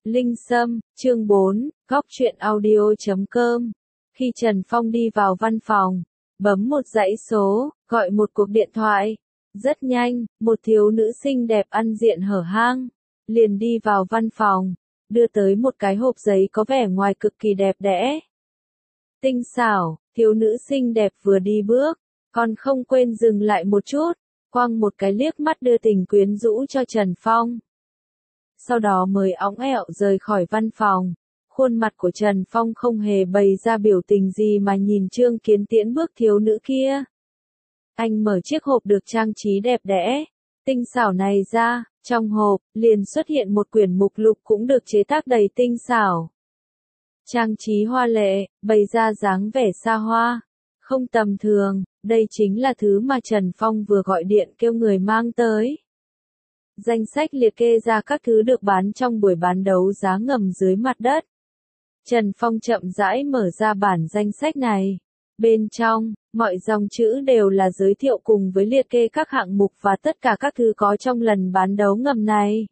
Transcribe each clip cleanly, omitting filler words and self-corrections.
Linh Sâm, chương 4, góc truyện audio.com. Khi Trần Phong đi vào văn phòng, bấm một dãy số, gọi một cuộc điện thoại. Rất nhanh, một thiếu nữ xinh đẹp ăn diện hở hang, liền đi vào văn phòng, đưa tới một cái hộp giấy có vẻ ngoài cực kỳ đẹp đẽ. Tinh xảo, thiếu nữ xinh đẹp vừa đi bước, còn không quên dừng lại một chút, quăng một cái liếc mắt đưa tình quyến rũ cho Trần Phong. Sau đó mới óng ẹo rời khỏi văn phòng. Khuôn mặt của Trần Phong không hề bày ra biểu tình gì mà nhìn Trương Kiến Tiễn bước thiếu nữ kia. Anh mở chiếc hộp được trang trí đẹp đẽ, tinh xảo này ra, trong hộp liền xuất hiện một quyển mục lục cũng được chế tác đầy tinh xảo. Trang trí hoa lệ, bày ra dáng vẻ xa hoa, không tầm thường, đây chính là thứ mà Trần Phong vừa gọi điện kêu người mang tới. Danh sách liệt kê ra các thứ được bán trong buổi bán đấu giá ngầm dưới mặt đất. Trần Phong chậm rãi mở ra bản danh sách này. Bên trong, mọi dòng chữ đều là giới thiệu cùng với liệt kê các hạng mục và tất cả các thứ có trong lần bán đấu ngầm này.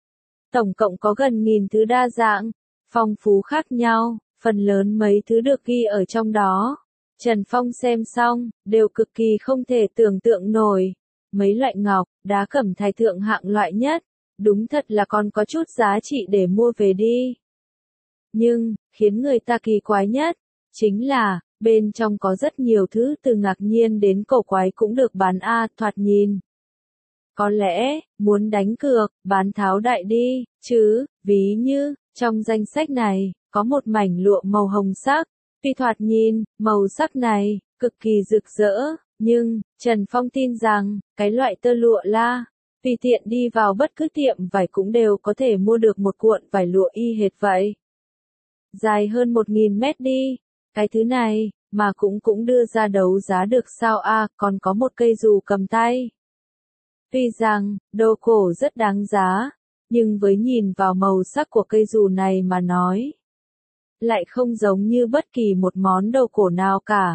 Tổng cộng có gần 1000 thứ đa dạng, phong phú khác nhau, phần lớn mấy thứ được ghi ở trong đó. Trần Phong xem xong, đều cực kỳ không thể tưởng tượng nổi. Mấy loại ngọc, đá cẩm thạch thượng hạng loại nhất, đúng thật là còn có chút giá trị để mua về đi. Nhưng, khiến người ta kỳ quái nhất, chính là, bên trong có rất nhiều thứ từ ngạc nhiên đến cổ quái cũng được bán thoạt nhìn. Có lẽ, muốn đánh cược, bán tháo đại đi, chứ, ví như, trong danh sách này, có một mảnh lụa màu hồng sắc, tuy thoạt nhìn, màu sắc này, cực kỳ rực rỡ. Nhưng, Trần Phong tin rằng, cái loại tơ lụa la, tùy tiện đi vào bất cứ tiệm vải cũng đều có thể mua được một cuộn vải lụa y hệt vậy. Dài hơn 1000 mét đi, cái thứ này, mà cũng đưa ra đấu giá được sao còn có một cây dù cầm tay. Tuy rằng, đồ cổ rất đáng giá, nhưng với nhìn vào màu sắc của cây dù này mà nói, lại không giống như bất kỳ một món đồ cổ nào cả.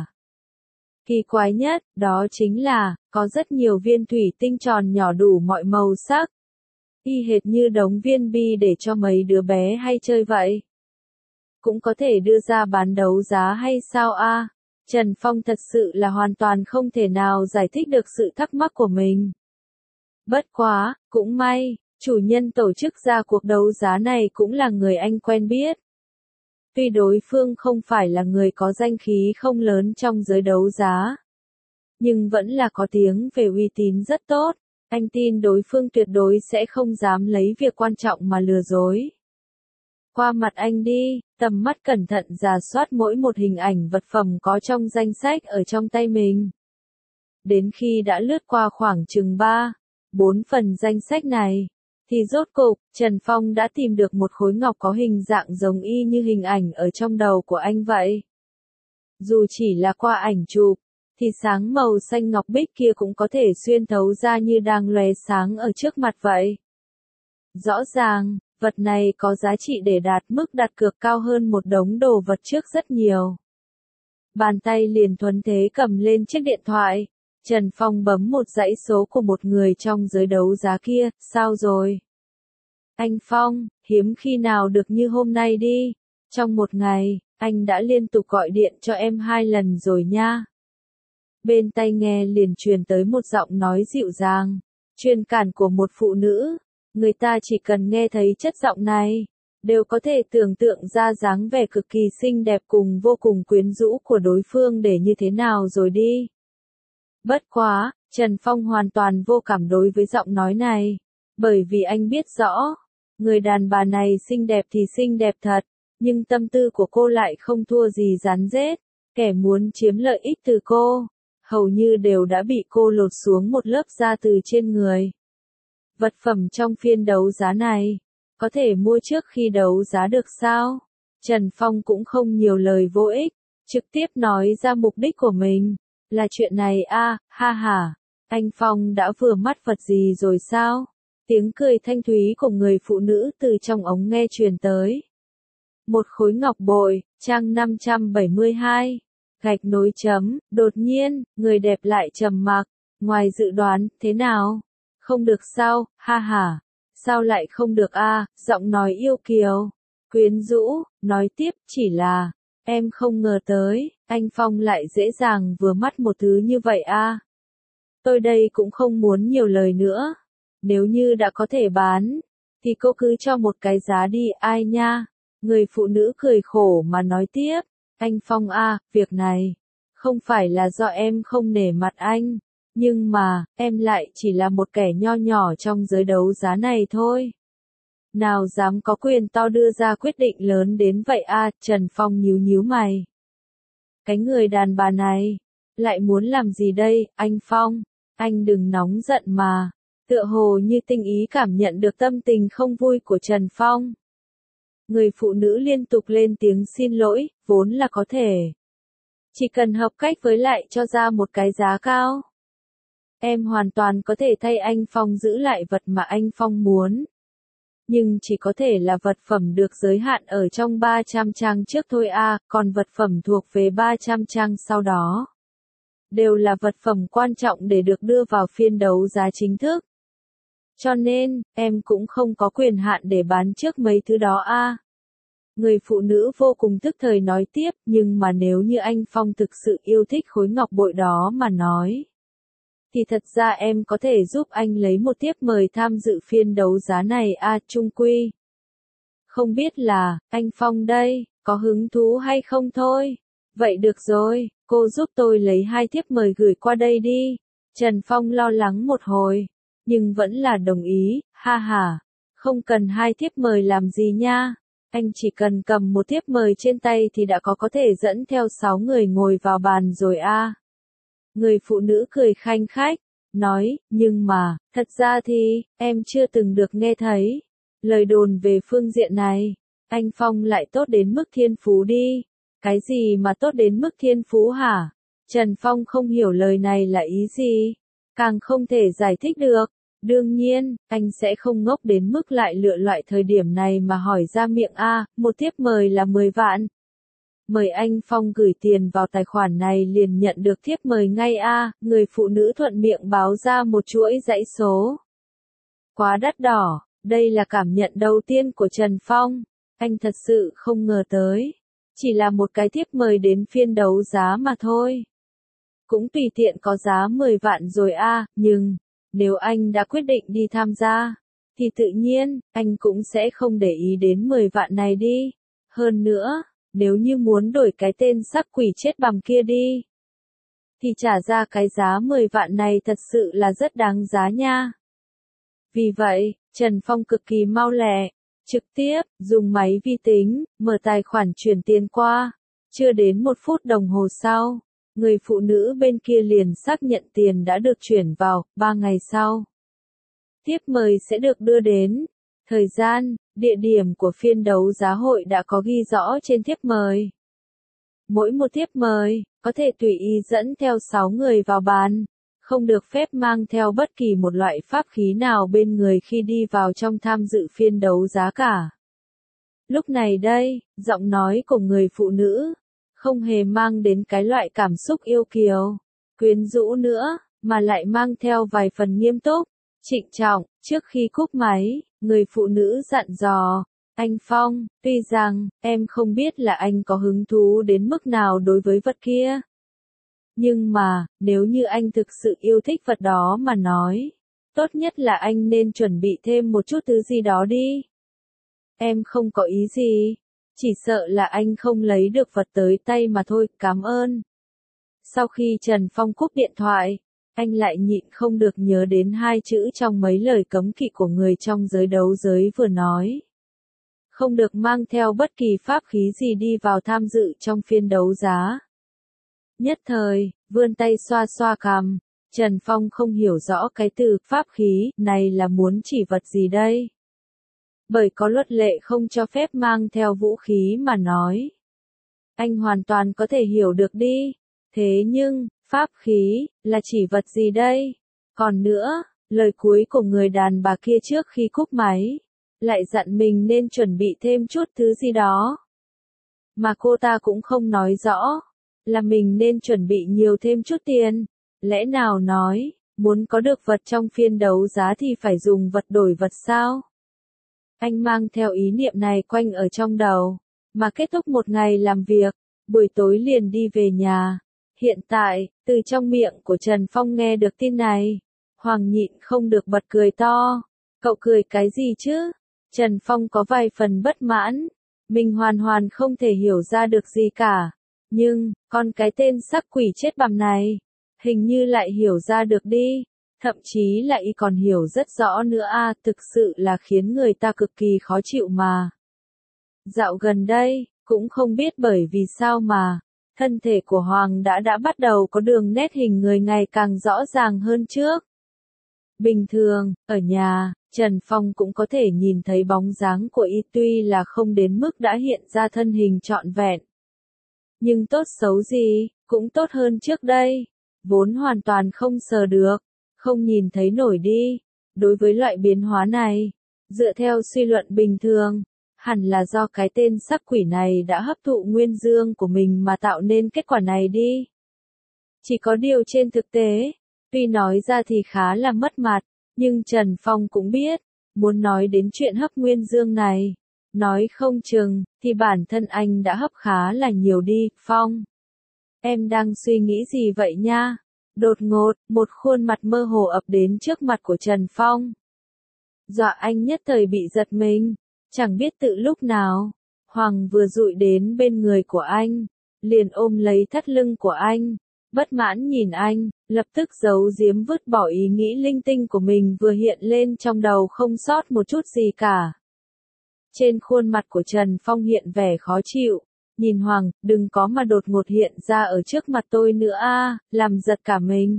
Kỳ quái nhất, đó chính là, có rất nhiều viên thủy tinh tròn nhỏ đủ mọi màu sắc. Y hệt như đống viên bi để cho mấy đứa bé hay chơi vậy. Cũng có thể đưa ra bán đấu giá hay sao Trần Phong thật sự là hoàn toàn không thể nào giải thích được sự thắc mắc của mình. Bất quá, cũng may, chủ nhân tổ chức ra cuộc đấu giá này cũng là người anh quen biết. Tuy đối phương không phải là người có danh khí không lớn trong giới đấu giá, nhưng vẫn là có tiếng về uy tín rất tốt, anh tin đối phương tuyệt đối sẽ không dám lấy việc quan trọng mà lừa dối. Qua mặt anh đi, tầm mắt cẩn thận rà soát mỗi một hình ảnh vật phẩm có trong danh sách ở trong tay mình. Đến khi đã lướt qua khoảng chừng 3-4 phần danh sách này, thì rốt cục, Trần Phong đã tìm được một khối ngọc có hình dạng giống y như hình ảnh ở trong đầu của anh vậy. Dù chỉ là qua ảnh chụp, thì sáng màu xanh ngọc bích kia cũng có thể xuyên thấu ra như đang lóe sáng ở trước mặt vậy. Rõ ràng, vật này có giá trị để đạt mức đặt cược cao hơn một đống đồ vật trước rất nhiều. Bàn tay liền thuần thế cầm lên chiếc điện thoại. Trần Phong bấm một dãy số của một người trong giới đấu giá kia, sao rồi? Anh Phong, hiếm khi nào được như hôm nay đi. Trong một ngày, anh đã liên tục gọi điện cho em 2 lần rồi nha. Bên tai nghe liền truyền tới một giọng nói dịu dàng, truyền cảm của một phụ nữ. Người ta chỉ cần nghe thấy chất giọng này, đều có thể tưởng tượng ra dáng vẻ cực kỳ xinh đẹp cùng vô cùng quyến rũ của đối phương để như thế nào rồi đi. Bất quá, Trần Phong hoàn toàn vô cảm đối với giọng nói này, bởi vì anh biết rõ, người đàn bà này xinh đẹp thì xinh đẹp thật, nhưng tâm tư của cô lại không thua gì rắn rết, kẻ muốn chiếm lợi ích từ cô, hầu như đều đã bị cô lột xuống một lớp da từ trên người. Vật phẩm trong phiên đấu giá này, có thể mua trước khi đấu giá được sao? Trần Phong cũng không nhiều lời vô ích, trực tiếp nói ra mục đích của mình. Là chuyện này ha ha, anh Phong đã vừa mắt vật gì rồi sao? Tiếng cười thanh thúy của người phụ nữ từ trong ống nghe truyền tới. Một khối ngọc bội, trang 572, gạch nối chấm, đột nhiên, người đẹp lại trầm mặc, ngoài dự đoán, thế nào? Không được sao, ha ha, Sao lại không được a? Giọng nói yêu kiều, quyến rũ, nói tiếp, chỉ là, em không ngờ tới, anh Phong lại dễ dàng vừa mắt một thứ như vậy a. Tôi đây cũng không muốn nhiều lời nữa. Nếu như đã có thể bán, thì cô cứ cho một cái giá đi, ai nha. Người phụ nữ cười khổ mà nói tiếp, anh Phong a, việc này, không phải là do em không nể mặt anh, nhưng mà, em lại chỉ là một kẻ nho nhỏ trong giới đấu giá này thôi. Nào dám có quyền to đưa ra quyết định lớn đến vậy a, Trần Phong nhíu nhíu mày. Cái người đàn bà này, lại muốn làm gì đây, anh Phong? Anh đừng nóng giận mà. Tựa hồ như tinh ý cảm nhận được tâm tình không vui của Trần Phong. Người phụ nữ liên tục lên tiếng xin lỗi, vốn là có thể. Chỉ cần hợp cách với lại cho ra một cái giá cao. Em hoàn toàn có thể thay anh Phong giữ lại vật mà anh Phong muốn. Nhưng chỉ có thể là vật phẩm được giới hạn ở trong 300 trang trước thôi a, còn vật phẩm thuộc về 300 trang sau đó. Đều là vật phẩm quan trọng để được đưa vào phiên đấu giá chính thức. Cho nên, em cũng không có quyền hạn để bán trước mấy thứ đó a. Người phụ nữ vô cùng tức thời nói tiếp, nhưng mà nếu như anh Phong thực sự yêu thích khối ngọc bội đó mà nói, thì thật ra em có thể giúp anh lấy một thiếp mời tham dự phiên đấu giá này a, chung quy. Không biết là, anh Phong đây, có hứng thú hay không thôi. Vậy được rồi, cô giúp tôi lấy 2 thiếp mời gửi qua đây đi. Trần Phong lo lắng một hồi, nhưng vẫn là đồng ý, ha ha. Không cần 2 thiếp mời làm gì nha. Anh chỉ cần cầm một thiếp mời trên tay thì đã có thể dẫn theo 6 người ngồi vào bàn rồi a. Người phụ nữ cười khanh khách, nói, nhưng mà, thật ra thì, em chưa từng được nghe thấy. Lời đồn về phương diện này, anh Phong lại tốt đến mức thiên phú đi. Cái gì mà tốt đến mức thiên phú hả? Trần Phong không hiểu lời này là ý gì, càng không thể giải thích được. Đương nhiên, anh sẽ không ngốc đến mức lại lựa loại thời điểm này mà hỏi ra miệng a, một thiếp mời là 10 vạn. Mời anh Phong gửi tiền vào tài khoản này liền nhận được thiếp mời ngay a, người phụ nữ thuận miệng báo ra một chuỗi dãy số. Quá đắt đỏ, đây là cảm nhận đầu tiên của Trần Phong, anh thật sự không ngờ tới. Chỉ là một cái thiếp mời đến phiên đấu giá mà thôi. Cũng tùy tiện có giá 10 vạn rồi a, nhưng, nếu anh đã quyết định đi tham gia, thì tự nhiên, anh cũng sẽ không để ý đến 10 vạn này đi. Hơn nữa, nếu như muốn đổi cái tên sắc quỷ chết bằm kia đi, thì trả ra cái giá 10 vạn này thật sự là rất đáng giá nha. Vì vậy, Trần Phong cực kỳ mau lẹ, trực tiếp, dùng máy vi tính, mở tài khoản chuyển tiền qua. Chưa đến 1 phút đồng hồ sau, người phụ nữ bên kia liền xác nhận tiền đã được chuyển vào, 3 ngày sau. Thiếp mời sẽ được đưa đến. Thời gian, địa điểm của phiên đấu giá hội đã có ghi rõ trên thiếp mời. Mỗi một thiếp mời, có thể tùy ý dẫn theo 6 người vào bàn. Không được phép mang theo bất kỳ một loại pháp khí nào bên người khi đi vào trong tham dự phiên đấu giá cả. Lúc này đây, giọng nói của người phụ nữ, không hề mang đến cái loại cảm xúc yêu kiều, quyến rũ nữa, mà lại mang theo vài phần nghiêm túc, trịnh trọng. Trước khi cúp máy, người phụ nữ dặn dò, anh Phong, tuy rằng, em không biết là anh có hứng thú đến mức nào đối với vật kia. Nhưng mà, nếu như anh thực sự yêu thích vật đó mà nói, tốt nhất là anh nên chuẩn bị thêm một chút thứ gì đó đi. Em không có ý gì, chỉ sợ là anh không lấy được vật tới tay mà thôi, cảm ơn. Sau khi Trần Phong cúp điện thoại, anh lại nhịn không được nhớ đến 2 chữ trong mấy lời cấm kỵ của người trong giới đấu giới vừa nói. Không được mang theo bất kỳ pháp khí gì đi vào tham dự trong phiên đấu giá. Nhất thời, vươn tay xoa xoa cằm, Trần Phong không hiểu rõ cái từ pháp khí này là muốn chỉ vật gì đây. Bởi có luật lệ không cho phép mang theo vũ khí mà nói. Anh hoàn toàn có thể hiểu được đi. Thế nhưng, pháp khí, là chỉ vật gì đây? Còn nữa, lời cuối của người đàn bà kia trước khi cúp máy, lại dặn mình nên chuẩn bị thêm chút thứ gì đó. Mà cô ta cũng không nói rõ, là mình nên chuẩn bị nhiều thêm chút tiền. Lẽ nào nói, muốn có được vật trong phiên đấu giá thì phải dùng vật đổi vật sao? Anh mang theo ý niệm này quanh ở trong đầu, mà kết thúc một ngày làm việc, buổi tối liền đi về nhà. Hiện tại, từ trong miệng của Trần Phong nghe được tin này, Hoàng nhịn không được bật cười to. Cậu cười cái gì chứ? Trần Phong có vài phần bất mãn. Mình hoàn toàn không thể hiểu ra được gì cả. Nhưng, con cái tên sắc quỷ chết bằm này, hình như lại hiểu ra được đi. Thậm chí lại còn hiểu rất rõ nữa thực sự là khiến người ta cực kỳ khó chịu mà. Dạo gần đây, cũng không biết bởi vì sao mà, thân thể của Hoàng đã bắt đầu có đường nét hình người ngày càng rõ ràng hơn trước. Bình thường, ở nhà, Trần Phong cũng có thể nhìn thấy bóng dáng của y tuy là không đến mức đã hiện ra thân hình trọn vẹn. Nhưng tốt xấu gì, cũng tốt hơn trước đây, vốn hoàn toàn không sờ được, không nhìn thấy nổi đi. Đối với loại biến hóa này, dựa theo suy luận bình thường, hẳn là do cái tên sắc quỷ này đã hấp thụ nguyên dương của mình mà tạo nên kết quả này đi. Chỉ có điều trên thực tế, tuy nói ra thì khá là mất mặt, nhưng Trần Phong cũng biết, muốn nói đến chuyện hấp nguyên dương này, nói không chừng, thì bản thân anh đã hấp khá là nhiều đi. Phong, em đang suy nghĩ gì vậy nha? Đột ngột, một khuôn mặt mơ hồ ập đến trước mặt của Trần Phong. Dọa anh nhất thời bị giật mình, chẳng biết tự lúc nào, Hoàng vừa dụi đến bên người của anh, liền ôm lấy thắt lưng của anh, bất mãn nhìn anh, lập tức giấu giếm vứt bỏ ý nghĩ linh tinh của mình vừa hiện lên trong đầu không sót một chút gì cả. Trên khuôn mặt của Trần Phong hiện vẻ khó chịu, nhìn Hoàng, đừng có mà đột ngột hiện ra ở trước mặt tôi nữa làm giật cả mình.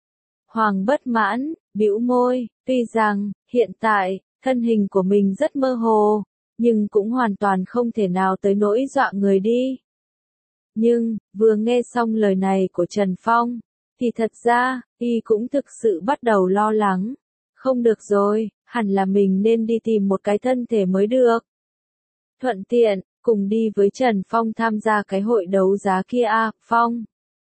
Hoàng bất mãn, bĩu môi, tuy rằng, hiện tại, thân hình của mình rất mơ hồ, nhưng cũng hoàn toàn không thể nào tới nỗi dọa người đi. Nhưng, vừa nghe xong lời này của Trần Phong, thì thật ra, y cũng thực sự bắt đầu lo lắng. Không được rồi, hẳn là mình nên đi tìm một cái thân thể mới được. Thuận tiện, cùng đi với Trần Phong tham gia cái hội đấu giá kia Phong.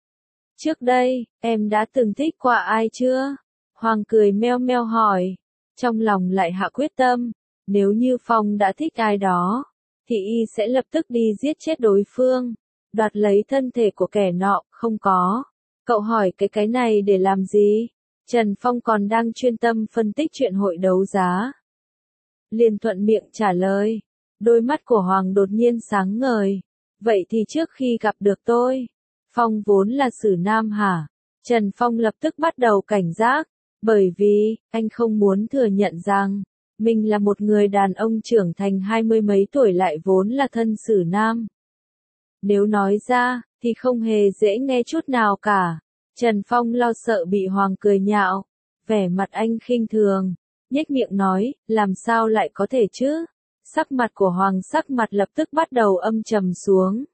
Trước đây, em đã từng thích qua ai chưa? Hoàng cười meo meo hỏi. Trong lòng lại hạ quyết tâm, nếu như Phong đã thích ai đó, thì y sẽ lập tức đi giết chết đối phương, đoạt lấy thân thể của kẻ nọ. Không có. Cậu hỏi cái này để làm gì? Trần Phong còn đang chuyên tâm phân tích chuyện hội đấu giá. Liền thuận miệng trả lời. Đôi mắt của Hoàng đột nhiên sáng ngời. Vậy thì trước khi gặp được tôi, Phong vốn là xử nam hả? Trần Phong lập tức bắt đầu cảnh giác, bởi vì, anh không muốn thừa nhận rằng, mình là một người đàn ông trưởng thành 20 mấy tuổi lại vốn là thân xử nam. Nếu nói ra, thì không hề dễ nghe chút nào cả. Trần Phong lo sợ bị Hoàng cười nhạo, vẻ mặt anh khinh thường, nhếch miệng nói, làm sao lại có thể chứ? Sắc mặt của Hoàng sắc mặt lập tức bắt đầu âm trầm xuống.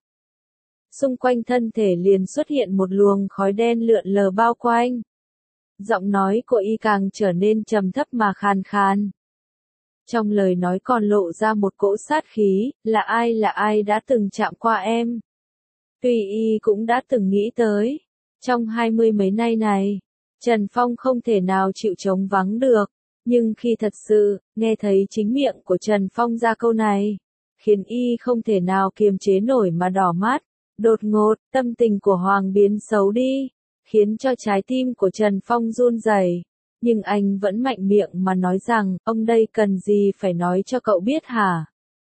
Xung quanh thân thể liền xuất hiện một luồng khói đen lượn lờ bao quanh. Giọng nói của y càng trở nên trầm thấp mà khàn khàn. Trong lời nói còn lộ ra một cỗ sát khí, là ai đã từng chạm qua em. Tuy y cũng đã từng nghĩ tới, trong 20 mấy nay này, Trần Phong không thể nào chịu trống vắng được, nhưng khi thật sự, nghe thấy chính miệng của Trần Phong ra câu này, khiến y không thể nào kiềm chế nổi mà đỏ mắt. Đột ngột, tâm tình của Hoàng biến xấu đi, khiến cho trái tim của Trần Phong run rẩy. Nhưng anh vẫn mạnh miệng mà nói rằng, ông đây cần gì phải nói cho cậu biết hả?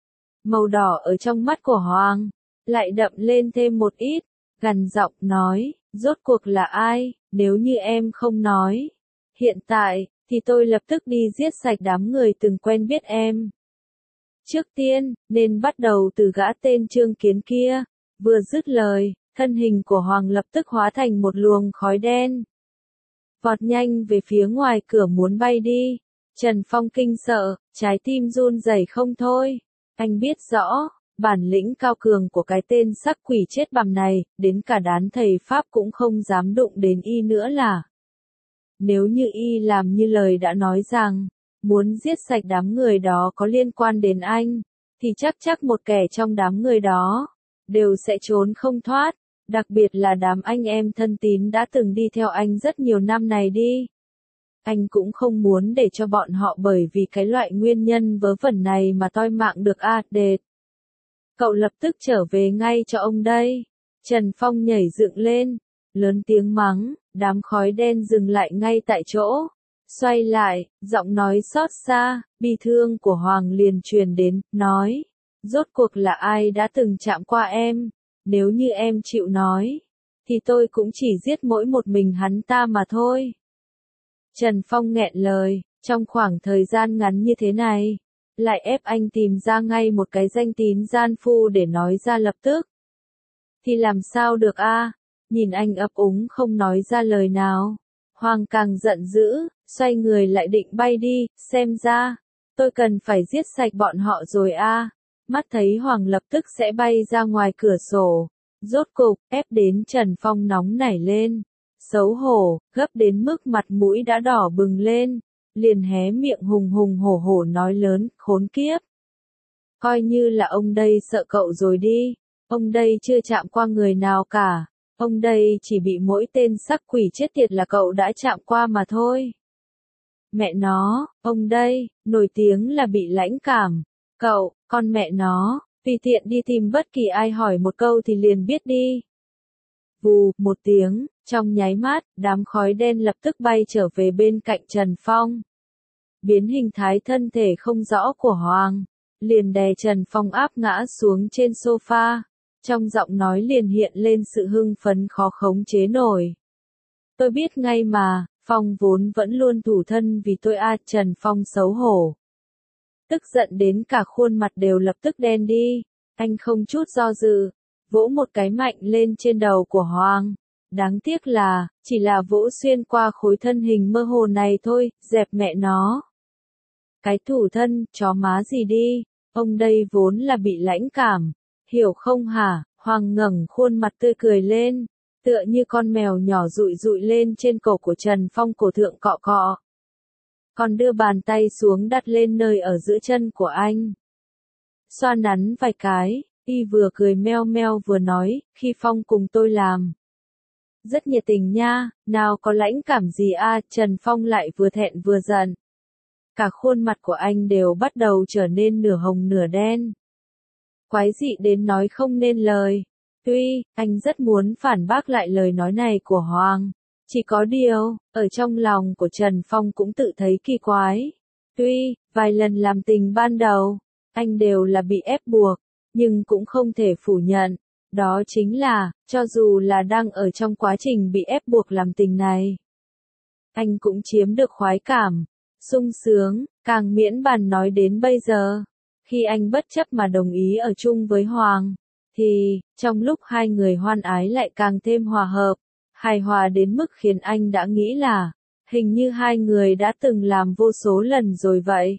Màu đỏ ở trong mắt của Hoàng, lại đậm lên thêm một ít, gằn giọng nói, rốt cuộc là ai, nếu như em không nói. Hiện tại, thì tôi lập tức đi giết sạch đám người từng quen biết em. Trước tiên, nên bắt đầu từ gã tên Trương Kiến kia. Vừa dứt lời, thân hình của Hoàng lập tức hóa thành một luồng khói đen. Vọt nhanh về phía ngoài cửa muốn bay đi. Trần Phong kinh sợ, trái tim run rẩy không thôi. Anh biết rõ, bản lĩnh cao cường của cái tên sắc quỷ chết bằm này, đến cả đán thầy Pháp cũng không dám đụng đến y nữa là. Nếu như y làm như lời đã nói rằng, muốn giết sạch đám người đó có liên quan đến anh, thì chắc một kẻ trong đám người đó đều sẽ trốn không thoát, đặc biệt là đám anh em thân tín đã từng đi theo anh rất nhiều năm này đi. anh cũng không muốn để cho bọn họ bởi vì cái loại nguyên nhân vớ vẩn này mà toi mạng được đệt. Cậu lập tức trở về ngay cho ông đây. Trần Phong nhảy dựng lên, lớn tiếng mắng, đám khói đen dừng lại ngay tại chỗ. Xoay lại, giọng nói xót xa, bi thương của Hoàng liền truyền đến, nói, rốt cuộc là ai đã từng chạm qua em, nếu như em chịu nói, thì tôi cũng chỉ giết mỗi một mình hắn ta mà thôi. Trần Phong nghẹn lời, trong khoảng thời gian ngắn như thế này, lại ép anh tìm ra ngay một cái danh tín gian phu để nói ra lập tức. Thì làm sao được nhìn anh ấp úng không nói ra lời nào. Hoàng càng giận dữ, xoay người lại định bay đi, xem ra, tôi cần phải giết sạch bọn họ rồi Mắt thấy Hoàng lập tức sẽ bay ra ngoài cửa sổ. Rốt cục, ép đến Trần Phong nóng nảy lên. Xấu hổ, gấp đến mức mặt mũi đã đỏ bừng lên. Liền hé miệng hùng hùng hổ hổ nói lớn, khốn kiếp. Coi như là ông đây sợ cậu rồi đi. Ông đây chưa chạm qua người nào cả. Ông đây chỉ bị mỗi tên sắc quỷ chết tiệt là cậu đã chạm qua mà thôi. Mẹ nó, ông đây, nổi tiếng là bị lãnh cảm. Cậu, con mẹ nó, tùy tiện đi tìm bất kỳ ai hỏi một câu thì liền biết đi. Vù, một tiếng, trong nháy mắt, đám khói đen lập tức bay trở về bên cạnh Trần Phong. Biến hình thái thân thể không rõ của Hoàng, liền đè Trần Phong áp ngã xuống trên sofa. Trong giọng nói liền hiện lên sự hưng phấn khó khống chế nổi. Tôi biết ngay mà, Phong vốn vẫn luôn thủ thân vì tôi Trần Phong xấu hổ. Tức giận đến cả khuôn mặt đều lập tức đen đi. Anh không chút do dự, vỗ một cái mạnh lên trên đầu của Hoàng. Đáng tiếc là, chỉ là vỗ xuyên qua khối thân hình mơ hồ này thôi, dẹp mẹ nó. Cái thủ thân, chó má gì đi, ông đây vốn là bị lãnh cảm, hiểu không hả? Hoàng ngẩng khuôn mặt tươi cười lên, tựa như con mèo nhỏ dụi dụi lên trên cổ của Trần Phong cổ thượng cọ cọ. Còn đưa bàn tay xuống đặt lên nơi ở giữa chân của anh. Xoa nắn vài cái, y vừa cười meo meo vừa nói, khi Phong cùng tôi làm. Rất nhiệt tình nha, nào có lãnh cảm gì Trần Phong lại vừa thẹn vừa giận. Cả khuôn mặt của anh đều bắt đầu trở nên nửa hồng nửa đen. Quái dị đến nói không nên lời. Tuy, anh rất muốn phản bác lại lời nói này của Hoàng. Chỉ có điều, ở trong lòng của Trần Phong cũng tự thấy kỳ quái. Tuy, vài lần làm tình ban đầu, anh đều là bị ép buộc, nhưng cũng không thể phủ nhận. Đó chính là, cho dù là đang ở trong quá trình bị ép buộc làm tình này, anh cũng chiếm được khoái cảm, sung sướng, càng miễn bàn nói đến bây giờ. Khi anh bất chấp mà đồng ý ở chung với Hoàng, thì, trong lúc hai người hoan ái lại càng thêm hòa hợp, hài hòa đến mức khiến anh đã nghĩ là, hình như hai người đã từng làm vô số lần rồi vậy.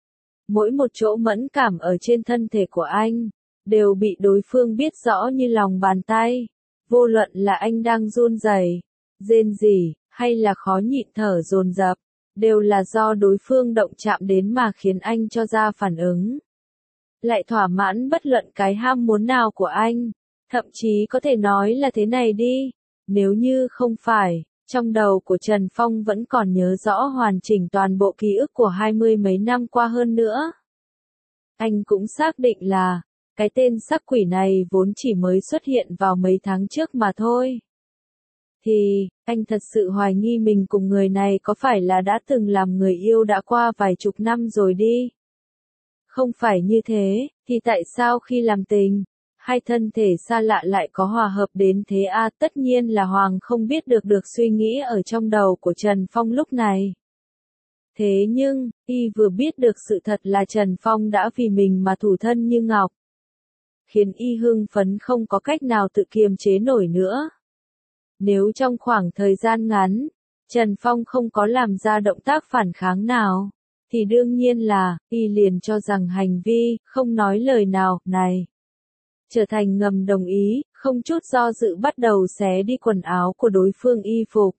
Mỗi một chỗ mẫn cảm ở trên thân thể của anh, đều bị đối phương biết rõ như lòng bàn tay. Vô luận là anh đang run rẩy, rên rỉ, hay là khó nhịn thở dồn dập, đều là do đối phương động chạm đến mà khiến anh cho ra phản ứng. Lại thỏa mãn bất luận cái ham muốn nào của anh. Thậm chí có thể nói là thế này đi, nếu như không phải, trong đầu của Trần Phong vẫn còn nhớ rõ hoàn chỉnh toàn bộ ký ức của 20 mấy năm qua hơn nữa. Anh cũng xác định là, cái tên sắc quỷ này vốn chỉ mới xuất hiện vào mấy tháng trước mà thôi. Thì, anh thật sự hoài nghi mình cùng người này có phải là đã từng làm người yêu đã qua vài chục năm rồi đi. Không phải như thế, thì tại sao khi làm tình, hai thân thể xa lạ lại có hòa hợp đến thế tất nhiên là Hoàng không biết được suy nghĩ ở trong đầu của Trần Phong lúc này. Thế nhưng, y vừa biết được sự thật là Trần Phong đã vì mình mà thủ thân như ngọc. Khiến y hưng phấn không có cách nào tự kiềm chế nổi nữa. Nếu trong khoảng thời gian ngắn, Trần Phong không có làm ra động tác phản kháng nào, thì đương nhiên là, y liền cho rằng hành vi, không nói lời nào, này, trở thành ngầm đồng ý, không chút do dự bắt đầu xé đi quần áo của đối phương y phục.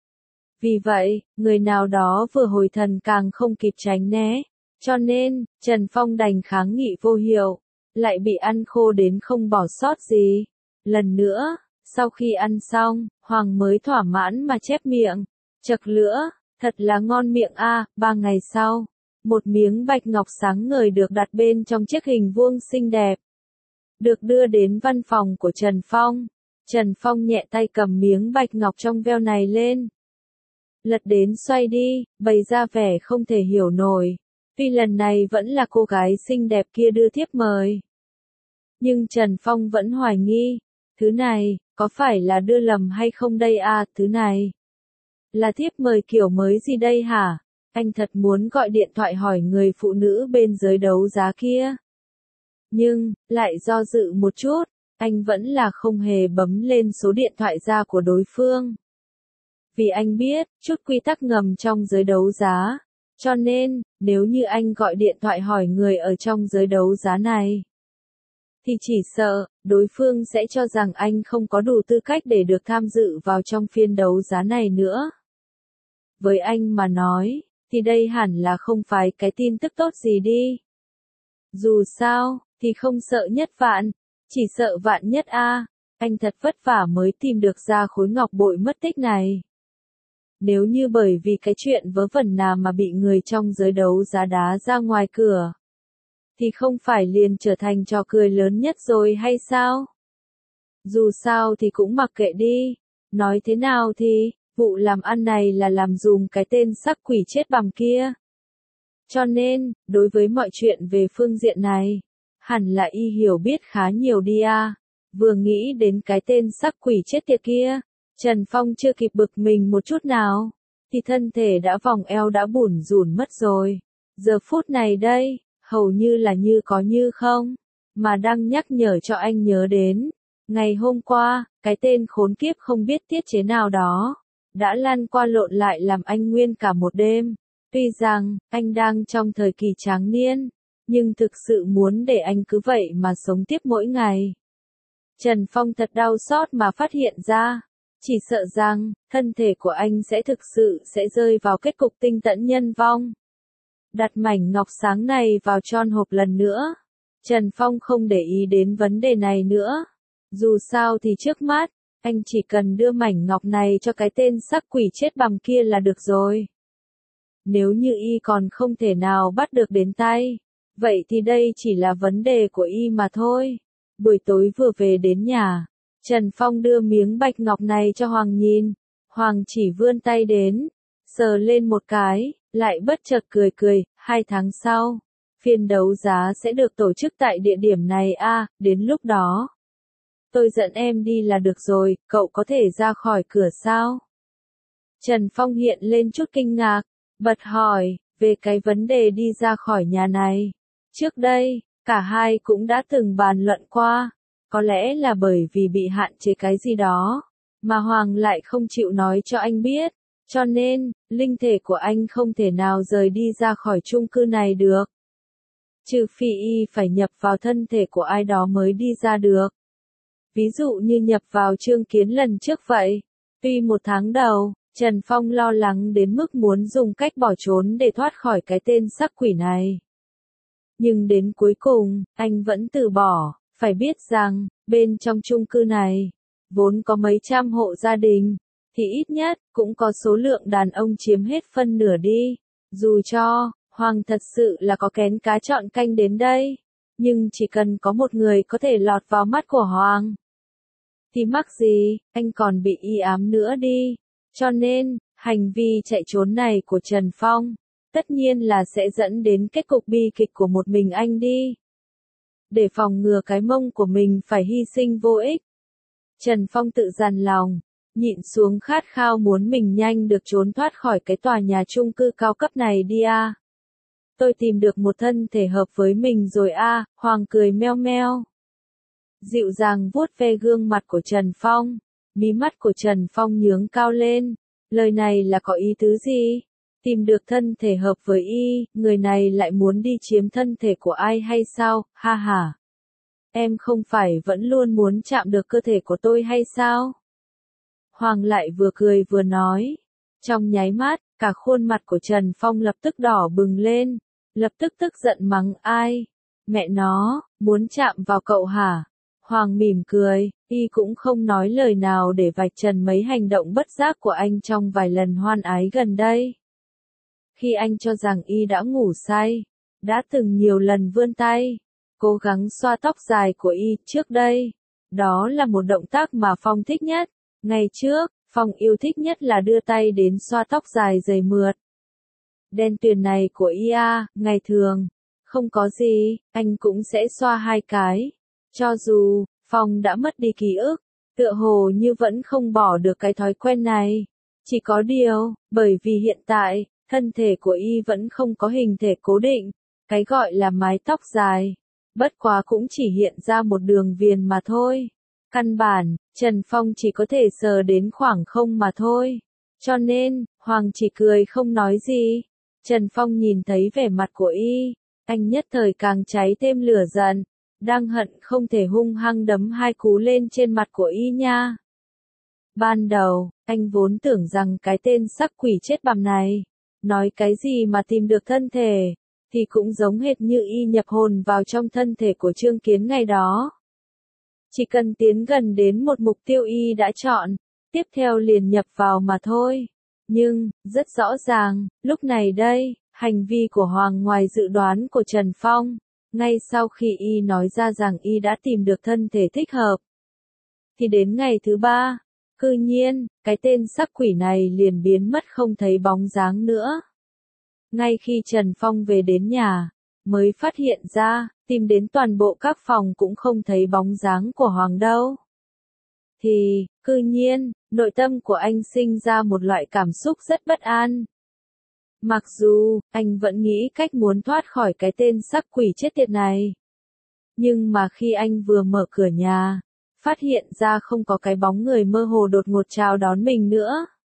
Vì vậy, người nào đó vừa hồi thần càng không kịp tránh né, cho nên, Trần Phong đành kháng nghị vô hiệu, lại bị ăn khô đến không bỏ sót gì. Lần nữa, sau khi ăn xong, Hoàng mới thỏa mãn mà chép miệng, chậc lửa, Thật là ngon miệng a. 3 ngày sau, một miếng bạch ngọc sáng ngời được đặt bên trong chiếc hình vuông xinh đẹp. Được đưa đến văn phòng của Trần Phong. Trần Phong nhẹ tay cầm miếng bạch ngọc trong veo này lên. Lật đến xoay đi, bày ra vẻ không thể hiểu nổi. Tuy lần này vẫn là cô gái xinh đẹp kia đưa thiếp mời. Nhưng Trần Phong vẫn hoài nghi. Thứ này, có phải là đưa lầm hay không đây à, thứ này? Là thiếp mời kiểu mới gì đây hả? Anh thật muốn gọi điện thoại hỏi người phụ nữ bên dưới đấu giá kia. Nhưng, lại do dự một chút, anh vẫn là không hề bấm lên số điện thoại ra của đối phương. Vì anh biết, chút quy tắc ngầm trong giới đấu giá. Cho nên, nếu như anh gọi điện thoại hỏi người ở trong giới đấu giá này, thì chỉ sợ, đối phương sẽ cho rằng anh không có đủ tư cách để được tham dự vào trong phiên đấu giá này nữa. Với anh mà nói, thì đây hẳn là không phải cái tin tức tốt gì đi. Dù sao, thì không sợ nhất vạn, chỉ sợ vạn nhất a. Anh thật vất vả mới tìm được ra khối ngọc bội mất tích này. Nếu như bởi vì cái chuyện vớ vẩn nào mà bị người trong giới đấu giá đá ra ngoài cửa, thì không phải liền trở thành trò cười lớn nhất rồi hay sao? Dù sao thì cũng mặc kệ đi. Nói thế nào thì, vụ làm ăn này là làm dùm cái tên sắc quỷ chết bằm kia. Cho nên, đối với mọi chuyện về phương diện này, hẳn là y hiểu biết khá nhiều đi à. Vừa nghĩ đến cái tên sắc quỷ chết tiệt kia, Trần Phong chưa kịp bực mình một chút nào, thì thân thể đã vòng eo đã bủn rủn mất rồi. Giờ phút này đây, hầu như là như có như không, mà đang nhắc nhở cho anh nhớ đến. Ngày hôm qua, cái tên khốn kiếp không biết tiết chế nào đó, đã lăn qua lộn lại làm anh nguyên cả một đêm. Tuy rằng, anh đang trong thời kỳ tráng niên, nhưng thực sự muốn để anh cứ vậy mà sống tiếp mỗi ngày. Trần Phong thật đau xót mà phát hiện ra, chỉ sợ rằng, thân thể của anh sẽ thực sự sẽ rơi vào kết cục tinh tẫn nhân vong. Đặt mảnh ngọc sáng này vào tron hộp lần nữa. Trần Phong không để ý đến vấn đề này nữa. Dù sao thì trước mắt, anh chỉ cần đưa mảnh ngọc này cho cái tên sắc quỷ chết bằm kia là được rồi. Nếu như y còn không thể nào bắt được đến tay, vậy thì đây chỉ là vấn đề của y mà thôi. Buổi tối vừa về đến nhà, Trần Phong đưa miếng bạch ngọc này cho Hoàng nhìn. Hoàng chỉ vươn tay đến, sờ lên một cái, lại bất chợt cười cười. 2 tháng sau, phiên đấu giá sẽ được tổ chức tại địa điểm này à, đến lúc đó. Tôi dẫn em đi là được rồi, cậu có thể ra khỏi cửa sao? Trần Phong hiện lên chút kinh ngạc, bật hỏi, về cái vấn đề đi ra khỏi nhà này. Trước đây, cả hai cũng đã từng bàn luận qua, có lẽ là bởi vì bị hạn chế cái gì đó, mà Hoàng lại không chịu nói cho anh biết, cho nên, linh thể của anh không thể nào rời đi ra khỏi chung cư này được. Trừ phi y phải nhập vào thân thể của ai đó mới đi ra được. Ví dụ như nhập vào Trương Kiến lần trước vậy. Tuy 1 tháng đầu, Trần Phong lo lắng đến mức muốn dùng cách bỏ trốn để thoát khỏi cái tên sắc quỷ này. Nhưng đến cuối cùng, anh vẫn từ bỏ. Phải biết rằng, bên trong chung cư này, vốn có mấy trăm hộ gia đình, thì ít nhất, cũng có số lượng đàn ông chiếm hết phân nửa đi. Dù cho, Hoàng thật sự là có kén cá chọn canh đến đây, nhưng chỉ cần có một người có thể lọt vào mắt của Hoàng, thì mắc gì, anh còn bị y ám nữa đi. Cho nên, hành vi chạy trốn này của Trần Phong, tất nhiên là sẽ dẫn đến kết cục bi kịch của một mình anh đi. Để phòng ngừa cái mông của mình phải hy sinh vô ích, Trần Phong tự dằn lòng, nhịn xuống khát khao muốn mình nhanh được trốn thoát khỏi cái tòa nhà chung cư cao cấp này đi à. Tôi tìm được một thân thể hợp với mình rồi à, Hoàng cười meo meo. Dịu dàng vuốt ve gương mặt của Trần Phong, mí mắt của Trần Phong nhướng cao lên, lời này là có ý tứ gì? Tìm được thân thể hợp với y, người này lại muốn đi chiếm thân thể của ai hay sao, ha ha. Em không phải vẫn luôn muốn chạm được cơ thể của tôi hay sao? Hoàng lại vừa cười vừa nói. Trong nháy mắt, cả khuôn mặt của Trần Phong lập tức đỏ bừng lên, lập tức tức giận mắng ai? Mẹ nó, muốn chạm vào cậu hả? Hoàng mỉm cười, y cũng không nói lời nào để vạch trần mấy hành động bất giác của anh trong vài lần hoan ái gần đây. Khi anh cho rằng y đã ngủ say, đã từng nhiều lần vươn tay, cố gắng xoa tóc dài của y trước đây. Đó là một động tác mà Phong thích nhất. Ngày trước, Phong yêu thích nhất là đưa tay đến xoa tóc dài dày mượt đen tuyền này của y ngày thường. Không có gì, anh cũng sẽ xoa 2 cái. Cho dù, Phong đã mất đi ký ức, tựa hồ như vẫn không bỏ được cái thói quen này. Chỉ có điều, bởi vì hiện tại, thân thể của y vẫn không có hình thể cố định, cái gọi là mái tóc dài. Bất quá cũng chỉ hiện ra một đường viền mà thôi. Căn bản, Trần Phong chỉ có thể sờ đến khoảng không mà thôi. Cho nên, Hoàng chỉ cười không nói gì. Trần Phong nhìn thấy vẻ mặt của y, anh nhất thời càng cháy thêm lửa giận, đang hận không thể hung hăng đấm 2 cú lên trên mặt của y nha. Ban đầu, anh vốn tưởng rằng cái tên sắc quỷ chết bằm này, nói cái gì mà tìm được thân thể, thì cũng giống hệt như y nhập hồn vào trong thân thể của Trương Kiến ngày đó. Chỉ cần tiến gần đến một mục tiêu y đã chọn, tiếp theo liền nhập vào mà thôi. Nhưng, rất rõ ràng, lúc này đây, hành vi của Hoàng ngoài dự đoán của Trần Phong, ngay sau khi y nói ra rằng y đã tìm được thân thể thích hợp. Thì đến ngày thứ 3, cư nhiên, cái tên sắc quỷ này liền biến mất không thấy bóng dáng nữa. Ngay khi Trần Phong về đến nhà, mới phát hiện ra, tìm đến toàn bộ các phòng cũng không thấy bóng dáng của Hoàng đâu. Thì, cư nhiên, nội tâm của anh sinh ra một loại cảm xúc rất bất an. Mặc dù, anh vẫn nghĩ cách muốn thoát khỏi cái tên sắc quỷ chết tiệt này. Nhưng mà khi anh vừa mở cửa nhà, phát hiện ra không có cái bóng người mơ hồ đột ngột chào đón mình nữa.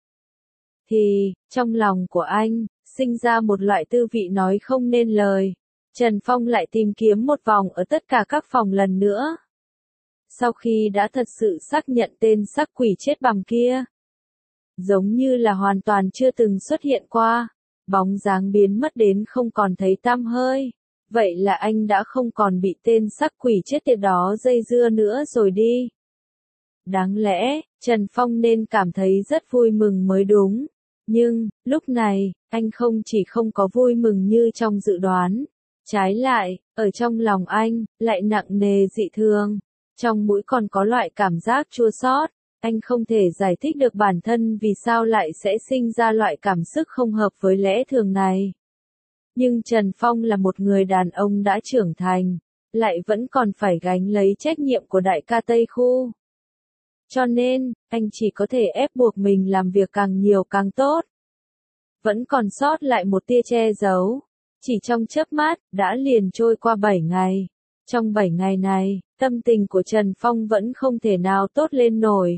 Thì, trong lòng của anh, sinh ra một loại tư vị nói không nên lời. Trần Phong lại tìm kiếm một vòng ở tất cả các phòng lần nữa. Sau khi đã thật sự xác nhận tên sắc quỷ chết bằm kia, giống như là hoàn toàn chưa từng xuất hiện qua, bóng dáng biến mất đến không còn thấy tăm hơi. Vậy là anh đã không còn bị tên sắc quỷ chết tiệt đó dây dưa nữa rồi đi. Đáng lẽ, Trần Phong nên cảm thấy rất vui mừng mới đúng. Nhưng, lúc này, anh không chỉ không có vui mừng như trong dự đoán. Trái lại, ở trong lòng anh, lại nặng nề dị thường. Trong mũi còn có loại cảm giác chua xót. Anh không thể giải thích được bản thân vì sao lại sẽ sinh ra loại cảm xúc không hợp với lẽ thường này. Nhưng Trần Phong là một người đàn ông đã trưởng thành, lại vẫn còn phải gánh lấy trách nhiệm của đại ca Tây Khu. Cho nên, anh chỉ có thể ép buộc mình làm việc càng nhiều càng tốt. Vẫn còn sót lại một tia che giấu. Chỉ trong chớp mắt, đã liền trôi qua 7 ngày. Trong 7 ngày này, tâm tình của Trần Phong vẫn không thể nào tốt lên nổi.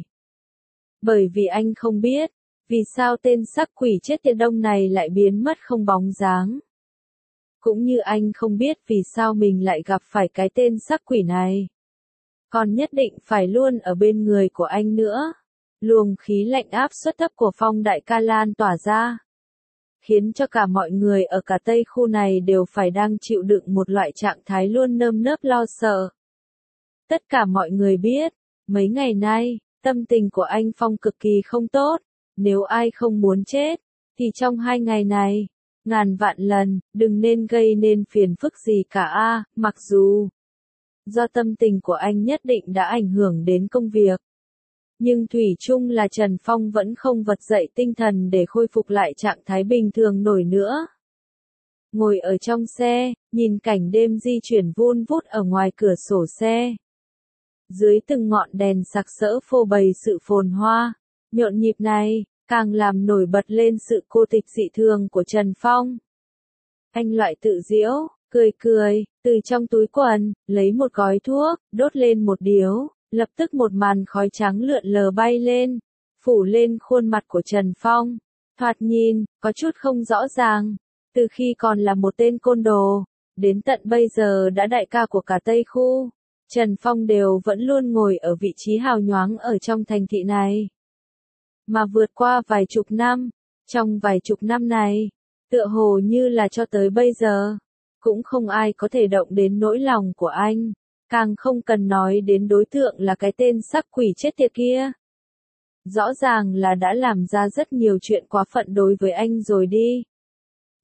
Bởi vì anh không biết, vì sao tên sắc quỷ chết tiệt đông này lại biến mất không bóng dáng. Cũng như anh không biết vì sao mình lại gặp phải cái tên sắc quỷ này. Còn nhất định phải luôn ở bên người của anh nữa. Luồng khí lạnh áp suất thấp của Phong đại ca lan tỏa ra, khiến cho cả mọi người ở cả Tây Khu này đều phải đang chịu đựng một loại trạng thái luôn nơm nớp lo sợ. Tất cả mọi người biết, mấy ngày nay, tâm tình của anh Phong cực kỳ không tốt. Nếu ai không muốn chết, thì trong 2 ngày này, ngàn vạn lần, đừng nên gây nên phiền phức gì cả mặc dù do tâm tình của anh nhất định đã ảnh hưởng đến công việc. Nhưng thủy chung là Trần Phong vẫn không vực dậy tinh thần để khôi phục lại trạng thái bình thường nổi nữa. Ngồi ở trong xe, nhìn cảnh đêm di chuyển vun vút ở ngoài cửa sổ xe. Dưới từng ngọn đèn sặc sỡ phô bày sự phồn hoa, nhộn nhịp này, càng làm nổi bật lên sự cô tịch dị thường của Trần Phong. Anh loại tự giễu, cười cười, từ trong túi quần, lấy một gói thuốc, đốt lên một điếu, lập tức một màn khói trắng lượn lờ bay lên, phủ lên khuôn mặt của Trần Phong. Thoạt nhìn, có chút không rõ ràng, từ khi còn là một tên côn đồ, đến tận bây giờ đã đại ca của cả Tây Khu, Trần Phong đều vẫn luôn ngồi ở vị trí hào nhoáng ở trong thành thị này. Mà vượt qua vài chục năm, trong vài chục năm này, tựa hồ như là cho tới bây giờ, cũng không ai có thể động đến nỗi lòng của anh, càng không cần nói đến đối tượng là cái tên sắc quỷ chết tiệt kia. Rõ ràng là đã làm ra rất nhiều chuyện quá phận đối với anh rồi đi.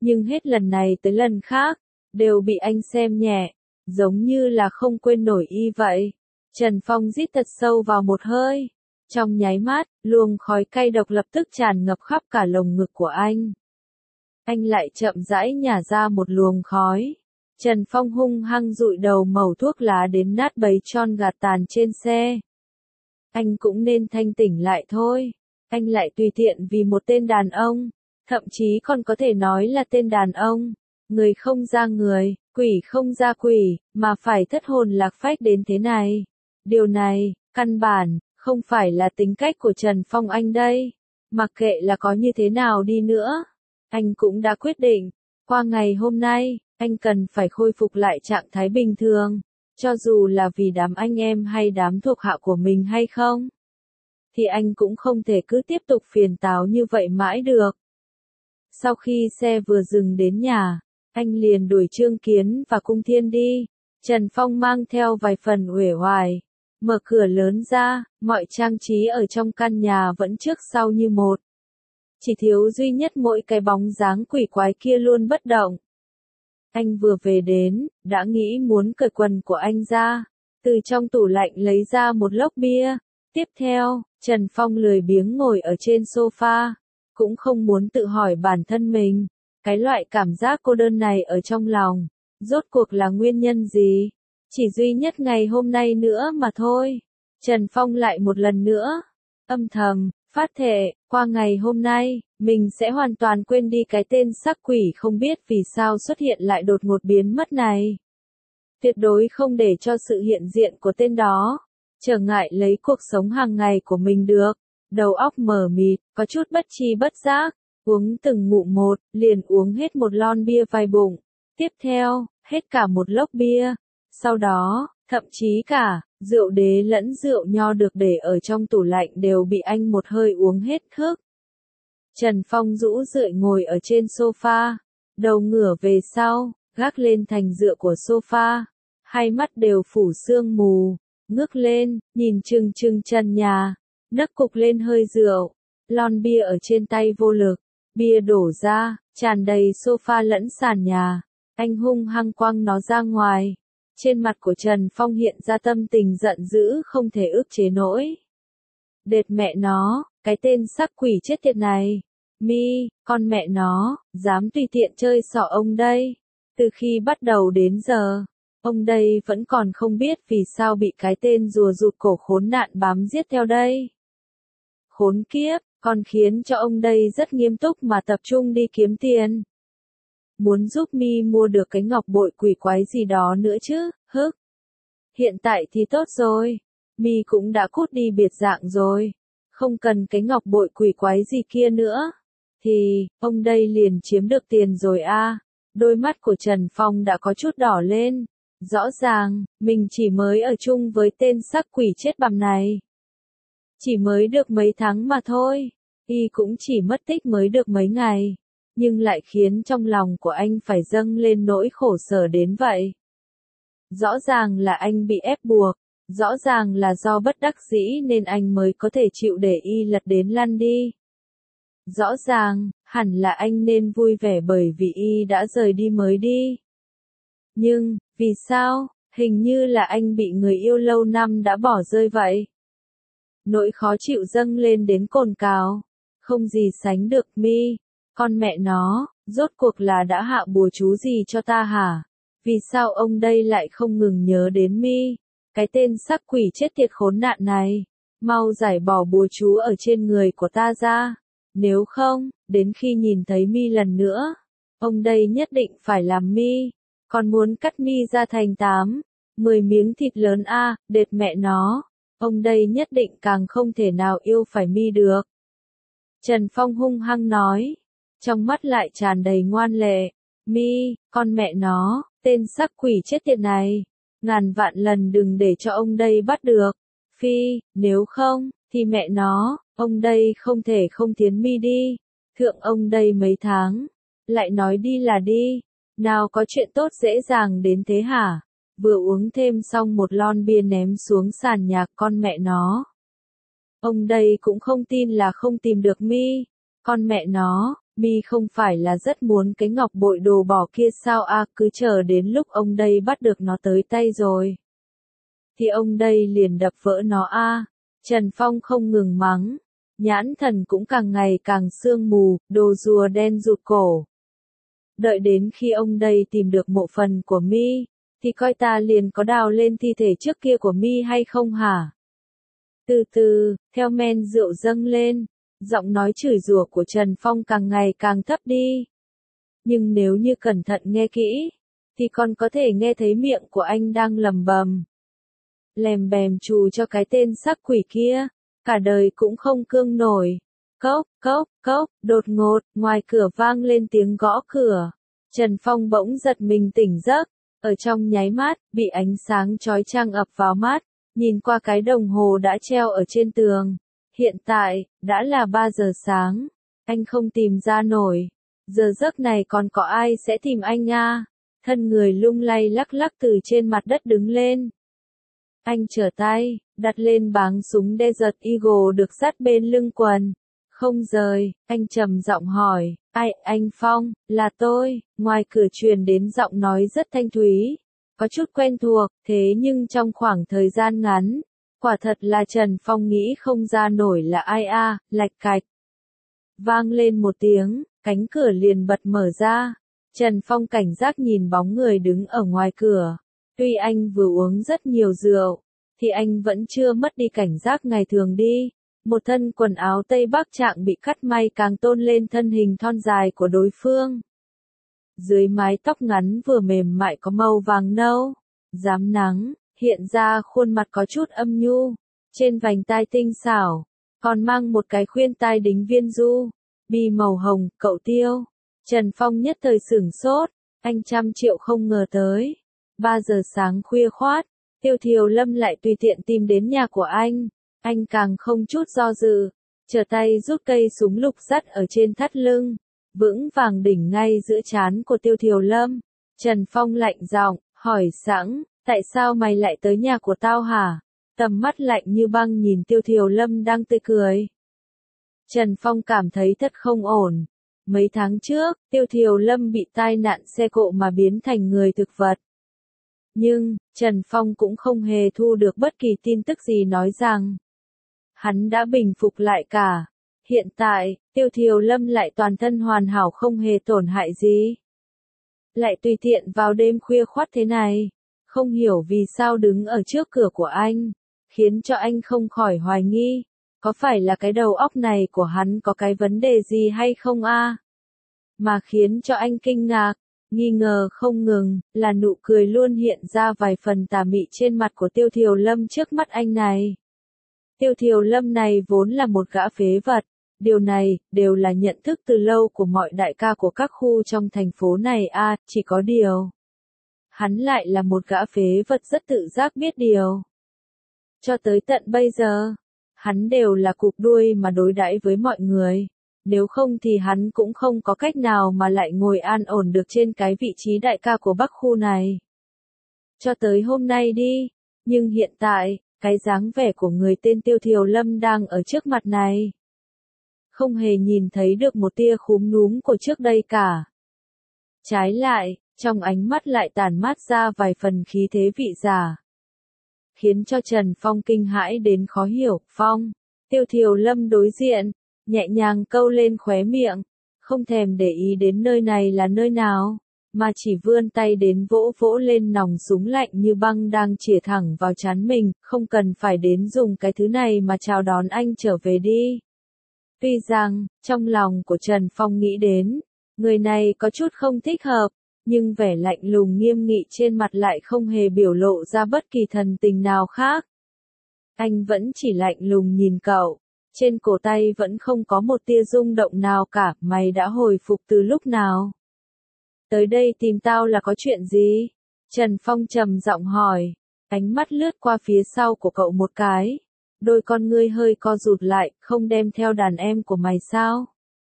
Nhưng hết lần này tới lần khác, đều bị anh xem nhẹ, giống như là không quên nổi y vậy. Trần Phong rít thật sâu vào một hơi. Trong nháy mắt, luồng khói cay độc lập tức tràn ngập khắp cả lồng ngực của anh. Anh lại chậm rãi nhả ra một luồng khói. Trần Phong hung hăng dụi đầu mẩu thuốc lá đến nát bấy tron gạt tàn trên xe. Anh cũng nên thanh tỉnh lại thôi. Anh lại tùy tiện vì một tên đàn ông, thậm chí còn có thể nói là tên đàn ông. Người không ra người, quỷ không ra quỷ, mà phải thất hồn lạc phách đến thế này. Điều này, căn bản, không phải là tính cách của Trần Phong anh đây. Mặc kệ là có như thế nào đi nữa, anh cũng đã quyết định, qua ngày hôm nay, anh cần phải khôi phục lại trạng thái bình thường, cho dù là vì đám anh em hay đám thuộc hạ của mình hay không. Thì anh cũng không thể cứ tiếp tục phiền táo như vậy mãi được. Sau khi xe vừa dừng đến nhà, anh liền đuổi Trương Kiến và Cung Thiên đi. Trần Phong mang theo vài phần uể oải, mở cửa lớn ra, mọi trang trí ở trong căn nhà vẫn trước sau như một. Chỉ thiếu duy nhất mỗi cái bóng dáng quỷ quái kia luôn bất động. Anh vừa về đến, đã nghĩ muốn cởi quần của anh ra, từ trong tủ lạnh lấy ra một lốc bia. Tiếp theo, Trần Phong lười biếng ngồi ở trên sofa, cũng không muốn tự hỏi bản thân mình, cái loại cảm giác cô đơn này ở trong lòng, rốt cuộc là nguyên nhân gì? Chỉ duy nhất ngày hôm nay nữa mà thôi. Trần Phong lại một lần nữa, âm thầm, phát thệ, qua ngày hôm nay, mình sẽ hoàn toàn quên đi cái tên sắc quỷ không biết vì sao xuất hiện lại đột ngột biến mất này. Tuyệt đối không để cho sự hiện diện của tên đó trở ngại lấy cuộc sống hàng ngày của mình được. Đầu óc mờ mịt, có chút bất tri bất giác, uống từng ngụm một, liền uống hết một lon bia vài bụng. Tiếp theo, hết cả một lốc bia. Sau đó, thậm chí cả, rượu đế lẫn rượu nho được để ở trong tủ lạnh đều bị anh một hơi uống hết thức. Trần Phong rũ rượi ngồi ở trên sofa, đầu ngửa về sau, gác lên thành dựa của sofa, hai mắt đều phủ sương mù, ngước lên, nhìn chừng chừng trần nhà, nấc cục lên hơi rượu, lon bia ở trên tay vô lực, bia đổ ra, tràn đầy sofa lẫn sàn nhà, anh hung hăng quăng nó ra ngoài. Trên mặt của Trần Phong hiện ra tâm tình giận dữ không thể ức chế nổi. Đệt mẹ nó, cái tên sắc quỷ chết tiệt này. Mi, con mẹ nó, dám tùy tiện chơi xỏ ông đây. Từ khi bắt đầu đến giờ, ông đây vẫn còn không biết vì sao bị cái tên rùa rụt cổ khốn nạn bám giết theo đây. Khốn kiếp, còn khiến cho ông đây rất nghiêm túc mà tập trung đi kiếm tiền. Muốn giúp Mi mua được cái ngọc bội quỷ quái gì đó nữa chứ, hức. Hiện tại thì tốt rồi, Mi cũng đã cút đi biệt dạng rồi, không cần cái ngọc bội quỷ quái gì kia nữa. Thì, ông đây liền chiếm được tiền rồi a. Đôi mắt của Trần Phong đã có chút đỏ lên. Rõ ràng, mình chỉ mới ở chung với tên sắc quỷ chết bằm này. Chỉ mới được mấy tháng mà thôi, y cũng chỉ mất tích mới được mấy ngày. Nhưng lại khiến trong lòng của anh phải dâng lên nỗi khổ sở đến vậy. Rõ ràng là anh bị ép buộc, rõ ràng là do bất đắc dĩ nên anh mới có thể chịu để y lật đến lăn đi. Rõ ràng, hẳn là anh nên vui vẻ bởi vì y đã rời đi mới đi. Nhưng, vì sao, hình như là anh bị người yêu lâu năm đã bỏ rơi vậy. Nỗi khó chịu dâng lên đến cồn cào, không gì sánh được. Mi, con mẹ nó, rốt cuộc là đã hạ bùa chú gì cho ta hả? Vì sao ông đây lại không ngừng nhớ đến Mi, cái tên sắc quỷ chết tiệt khốn nạn này? Mau giải bỏ bùa chú ở trên người của ta ra. Nếu không, đến khi nhìn thấy Mi lần nữa, ông đây nhất định phải làm Mi, còn muốn cắt Mi ra thành 10 miếng thịt lớn a, đệt mẹ nó, ông đây nhất định càng không thể nào yêu phải Mi được. Trần Phong hung hăng nói, trong mắt lại tràn đầy ngoan lệ. Mi, con mẹ nó, tên sắc quỷ chết tiệt này, ngàn vạn lần đừng để cho ông đây bắt được. Phi, nếu không, thì mẹ nó, ông đây không thể không tiến Mi đi. Thượng ông đây mấy tháng, lại nói đi là đi. Nào có chuyện tốt dễ dàng đến thế hả? Vừa uống thêm xong một lon bia ném xuống sàn nhà, con mẹ nó. Ông đây cũng không tin là không tìm được Mi. Con mẹ nó, Mi không phải là rất muốn cái ngọc bội đồ bỏ kia sao à, cứ chờ đến lúc ông đây bắt được nó tới tay rồi. Thì ông đây liền đập vỡ nó à. Trần Phong không ngừng mắng. Nhãn thần cũng càng ngày càng sương mù, đồ rùa đen rụt cổ. Đợi đến khi ông đây tìm được mộ phần của Mi, thì coi ta liền có đào lên thi thể trước kia của Mi hay không hả? Từ từ, theo men rượu dâng lên, giọng nói chửi rủa của Trần Phong càng ngày càng thấp đi. Nhưng nếu như cẩn thận nghe kỹ, thì còn có thể nghe thấy miệng của anh đang lầm bầm. Lèm bèm chù cho cái tên sắc quỷ kia, cả đời cũng không cương nổi. Cốc, cốc, cốc, đột ngột, ngoài cửa vang lên tiếng gõ cửa. Trần Phong bỗng giật mình tỉnh giấc, ở trong nháy mắt, bị ánh sáng chói chang ập vào mắt, nhìn qua cái đồng hồ đã treo ở trên tường. Hiện tại, đã là 3 giờ sáng, anh không tìm ra nổi. Giờ giấc này còn có ai sẽ tìm anh à? Thân người lung lay lắc lắc từ trên mặt đất đứng lên. Anh trở tay, đặt lên báng súng Desert Eagle được dắt bên lưng quần. Không rời, anh trầm giọng hỏi, ai, anh Phong, là tôi, ngoài cửa truyền đến giọng nói rất thanh thúy. Có chút quen thuộc, thế nhưng trong khoảng thời gian ngắn, quả thật là Trần Phong nghĩ không ra nổi là ai à, lạch cạch. Vang lên một tiếng, cánh cửa liền bật mở ra. Trần Phong cảnh giác nhìn bóng người đứng ở ngoài cửa. Tuy anh vừa uống rất nhiều rượu, thì anh vẫn chưa mất đi cảnh giác ngày thường đi. Một thân quần áo Tây Bắc Trạng bị cắt may càng tôn lên thân hình thon dài của đối phương. Dưới mái tóc ngắn vừa mềm mại có màu vàng nâu, rám nắng, hiện ra khuôn mặt có chút âm nhu. Trên vành tai tinh xảo, còn mang một cái khuyên tai đính viên du, bi màu hồng, cậu Tiêu. Trần Phong nhất thời sửng sốt, anh 100 triệu không ngờ tới. 3 giờ sáng khuya khoát, Tiêu Thiều Lâm lại tùy tiện tìm đến nhà của anh càng không chút do dự, trở tay rút cây súng lục sắt ở trên thắt lưng, vững vàng đỉnh ngay giữa trán của Tiêu Thiều Lâm. Trần Phong lạnh giọng, hỏi sẵn, tại sao mày lại tới nhà của tao hả? Tầm mắt lạnh như băng nhìn Tiêu Thiều Lâm đang tươi cười. Trần Phong cảm thấy thật không ổn. Mấy tháng trước, Tiêu Thiều Lâm bị tai nạn xe cộ mà biến thành người thực vật. Nhưng, Trần Phong cũng không hề thu được bất kỳ tin tức gì nói rằng hắn đã bình phục lại cả. Hiện tại, Tiêu Thiều Lâm lại toàn thân hoàn hảo không hề tổn hại gì. Lại tùy tiện vào đêm khuya khoắt thế này. Không hiểu vì sao đứng ở trước cửa của anh, khiến cho anh không khỏi hoài nghi. Có phải là cái đầu óc này của hắn có cái vấn đề gì hay không a? Mà khiến cho anh kinh ngạc, nghi ngờ không ngừng, là nụ cười luôn hiện ra vài phần tà mị trên mặt của Tiêu Thiều Lâm trước mắt anh này. Tiêu Thiều Lâm này vốn là một gã phế vật, điều này, đều là nhận thức từ lâu của mọi đại ca của các khu trong thành phố này a, chỉ có điều. Hắn lại là một gã phế vật rất tự giác biết điều. Cho tới tận bây giờ, hắn đều là cụp đuôi mà đối đãi với mọi người. Nếu không thì hắn cũng không có cách nào mà lại ngồi an ổn được trên cái vị trí đại ca của Bắc khu này. Cho tới hôm nay đi, nhưng hiện tại, cái dáng vẻ của người tên Tiêu Thiều Lâm đang ở trước mặt này. Không hề nhìn thấy được một tia khúm núm của trước đây cả. Trái lại, trong ánh mắt lại tản mát ra vài phần khí thế vị giả. Khiến cho Trần Phong kinh hãi đến khó hiểu. Phong, Tiêu Thiều Lâm đối diện, nhẹ nhàng câu lên khóe miệng, không thèm để ý đến nơi này là nơi nào, mà chỉ vươn tay đến vỗ vỗ lên nòng súng lạnh như băng đang chĩa thẳng vào trán mình, không cần phải đến dùng cái thứ này mà chào đón anh trở về đi. Tuy rằng, trong lòng của Trần Phong nghĩ đến, người này có chút không thích hợp, nhưng vẻ lạnh lùng nghiêm nghị trên mặt lại không hề biểu lộ ra bất kỳ thần tình nào khác. Anh vẫn chỉ lạnh lùng nhìn cậu, trên cổ tay vẫn không có một tia rung động nào cả, mày đã hồi phục từ lúc nào? Tới đây tìm tao là có chuyện gì? Trần Phong trầm giọng hỏi, ánh mắt lướt qua phía sau của cậu một cái. Đôi con ngươi hơi co rụt lại, không đem theo đàn em của mày sao?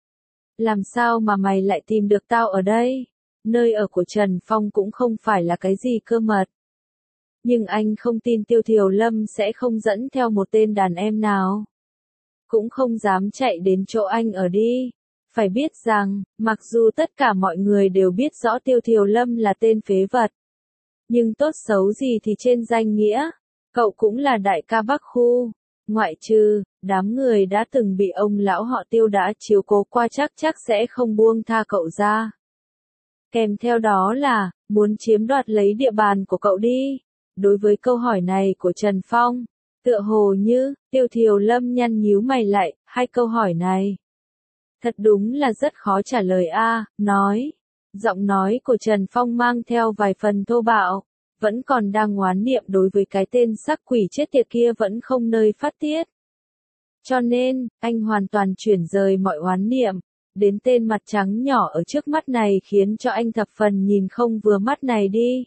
Làm sao mà mày lại tìm được tao ở đây? Nơi ở của Trần Phong cũng không phải là cái gì cơ mật. Nhưng anh không tin Tiêu Thiều Lâm sẽ không dẫn theo một tên đàn em nào. Cũng không dám chạy đến chỗ anh ở đi. Phải biết rằng, mặc dù tất cả mọi người đều biết rõ Tiêu Thiều Lâm là tên phế vật, nhưng tốt xấu gì thì trên danh nghĩa, cậu cũng là đại ca Bắc Khu, ngoại trừ, đám người đã từng bị ông lão họ Tiêu đã chiếu cố qua chắc sẽ không buông tha cậu ra. Kèm theo đó là, muốn chiếm đoạt lấy địa bàn của cậu đi. Đối với câu hỏi này của Trần Phong, tựa hồ như, Tiêu Thiều Lâm nhăn nhíu mày lại, hai câu hỏi này. Thật đúng là rất khó trả lời nói. Giọng nói của Trần Phong mang theo vài phần thô bạo, vẫn còn đang oán niệm đối với cái tên sắc quỷ chết tiệt kia vẫn không nơi phát tiết. Cho nên, anh hoàn toàn chuyển rời mọi oán niệm, đến tên mặt trắng nhỏ ở trước mắt này khiến cho anh thập phần nhìn không vừa mắt này đi.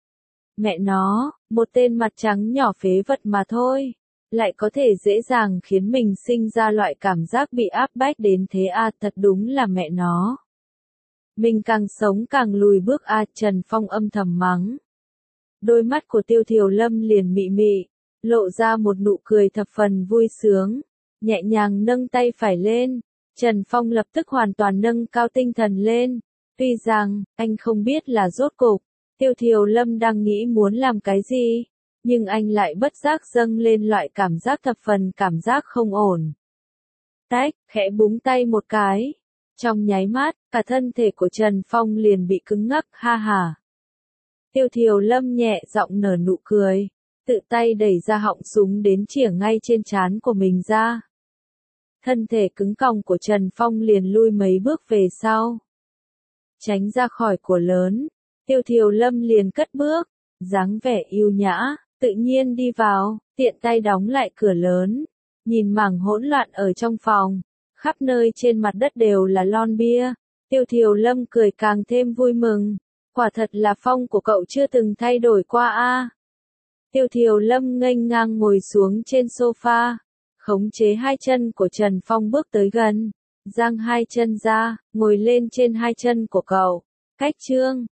Mẹ nó, một tên mặt trắng nhỏ phế vật mà thôi, lại có thể dễ dàng khiến mình sinh ra loại cảm giác bị áp bách đến thế thật đúng là mẹ nó. Mình càng sống càng lùi bước Trần Phong âm thầm mắng. Đôi mắt của Tiêu Thiều Lâm liền mị mị, lộ ra một nụ cười thập phần vui sướng, nhẹ nhàng nâng tay phải lên. Trần Phong lập tức hoàn toàn nâng cao tinh thần lên, tuy rằng, anh không biết là rốt cục, Tiêu Thiều Lâm đang nghĩ muốn làm cái gì, nhưng anh lại bất giác dâng lên loại cảm giác thập phần cảm giác không ổn. Tách, khẽ búng tay một cái. Trong nháy mắt, cả thân thể của Trần Phong liền bị cứng ngắc, ha ha. Tiêu Thiều Lâm nhẹ giọng nở nụ cười, tự tay đẩy ra họng súng đến chĩa ngay trên trán của mình ra. Thân thể cứng còng của Trần Phong liền lui mấy bước về sau. Tránh ra khỏi của lớn, Tiêu Thiều Lâm liền cất bước, dáng vẻ yêu nhã, tự nhiên đi vào, tiện tay đóng lại cửa lớn, nhìn mảng hỗn loạn ở trong phòng, khắp nơi trên mặt đất đều là lon bia, Tiêu Thiều Lâm cười càng thêm vui mừng, quả thật là phong của cậu chưa từng thay đổi qua Tiêu Thiều Lâm nghênh ngang ngồi xuống trên sofa, khống chế hai chân của Trần Phong bước tới gần, giang hai chân ra, ngồi lên trên hai chân của cậu, cách chương.